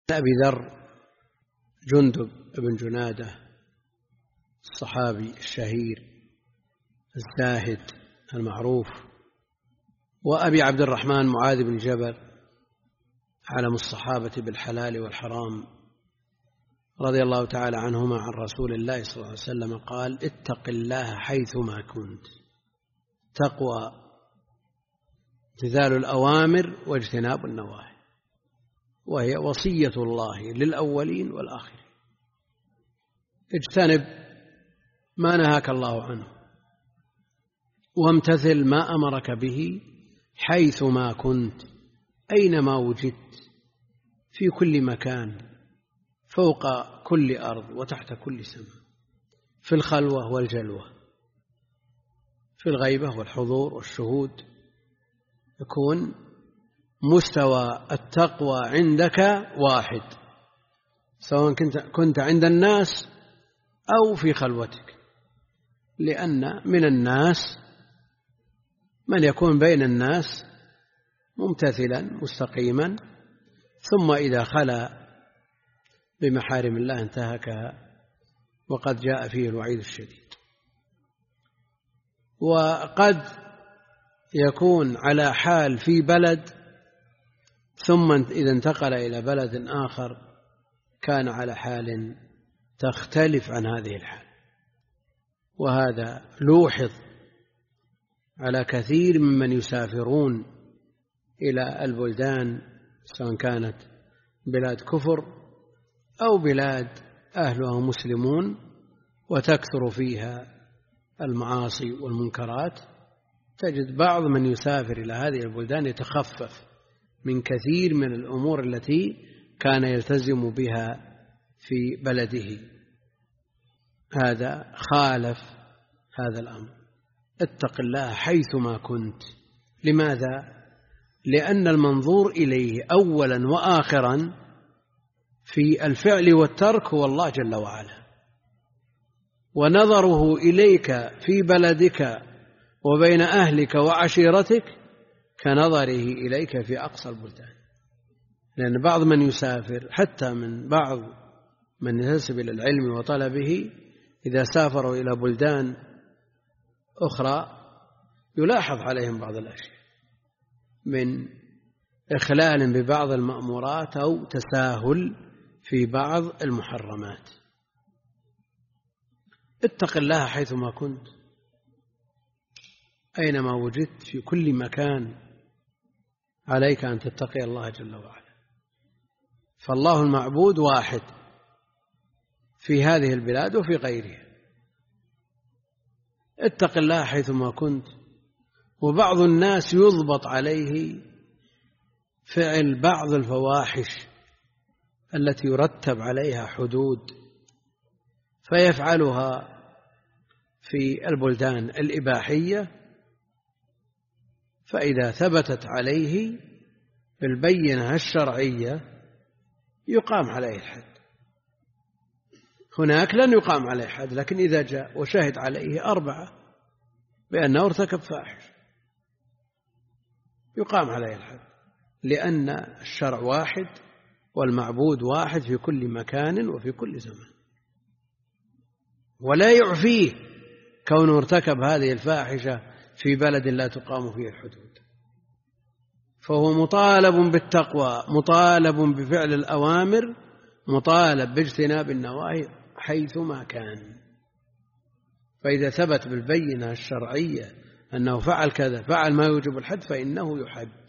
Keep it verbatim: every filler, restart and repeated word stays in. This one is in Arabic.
أبي ذر جندب بن جنادة الصحابي الشهير الزاهد المعروف، وأبي عبد الرحمن معاذ بن جبل علم الصحابة بالحلال والحرام رضي الله تعالى عنهما عن رسول الله صلى الله عليه وسلم قال: اتق الله حيثما كنت. تقوى امتثال الأوامر واجتناب النواهي، وهي وصية الله للأولين والآخرين. اجتنب ما نهاك الله عنه وامتثل ما أمرك به حيثما كنت، أينما وجدت، في كل مكان، فوق كل أرض وتحت كل سماء، في الخلوة والجلوة، في الغيبة والحضور والشهود. يكون مستوى التقوى عندك واحد، سواء كنت كنت عند الناس أو في خلوتك، لأن من الناس من يكون بين الناس ممتثلا مستقيما، ثم إذا خلا بمحارم الله انتهكها، وقد جاء فيه الوعيد الشديد. وقد يكون على حال في بلد، ثم إذا انتقل إلى بلد آخر كان على حال تختلف عن هذه الحال. وهذا لوحظ على كثير ممن يسافرون إلى البلدان، سواء كانت بلاد كفر أو بلاد أهلها مسلمون وتكثر فيها المعاصي والمنكرات. تجد بعض من يسافر إلى هذه البلدان يتخفف من كثير من الأمور التي كان يلتزم بها في بلده. هذا خالف هذا الأمر. اتق الله حيثما كنت. لماذا؟ لأن المنظور إليه أولا وآخرا في الفعل والترك هو الله جل وعلا، ونظره إليك في بلدك وبين أهلك وعشيرتك كنظره إليك في أقصى البلدان. لأن بعض من يسافر، حتى من بعض من ينتسب إلى العلم وطلبه، إذا سافروا إلى بلدان أخرى يلاحظ عليهم بعض الأشياء من إخلال ببعض المأمورات أو تساهل في بعض المحرمات. اتق الله حيثما كنت، أينما وجدت، في كل مكان عليك أن تتقي الله جل وعلا. فالله المعبود واحد في هذه البلاد وفي غيرها. اتق الله حيثما كنت. وبعض الناس يضبط عليه فعل بعض الفواحش التي يرتب عليها حدود، فيفعلها في البلدان الإباحية، فإذا ثبتت عليه بالبينة الشرعية يقام عليه الحد. هناك لن يقام عليه حد، لكن إذا جاء وشهد عليه أربعة بأنه ارتكب فاحش يقام عليه الحد، لأن الشرع واحد والمعبود واحد في كل مكان وفي كل زمان. ولا يعفيه كونه ارتكب هذه الفاحشة في بلد لا تقام فيه الحدود. فهو مطالب بالتقوى، مطالب بفعل الأوامر، مطالب باجتناب النواهي حيثما كان. فإذا ثبت بالبينة الشرعية أنه فعل كذا، فعل ما يوجب الحد، فإنه يحد.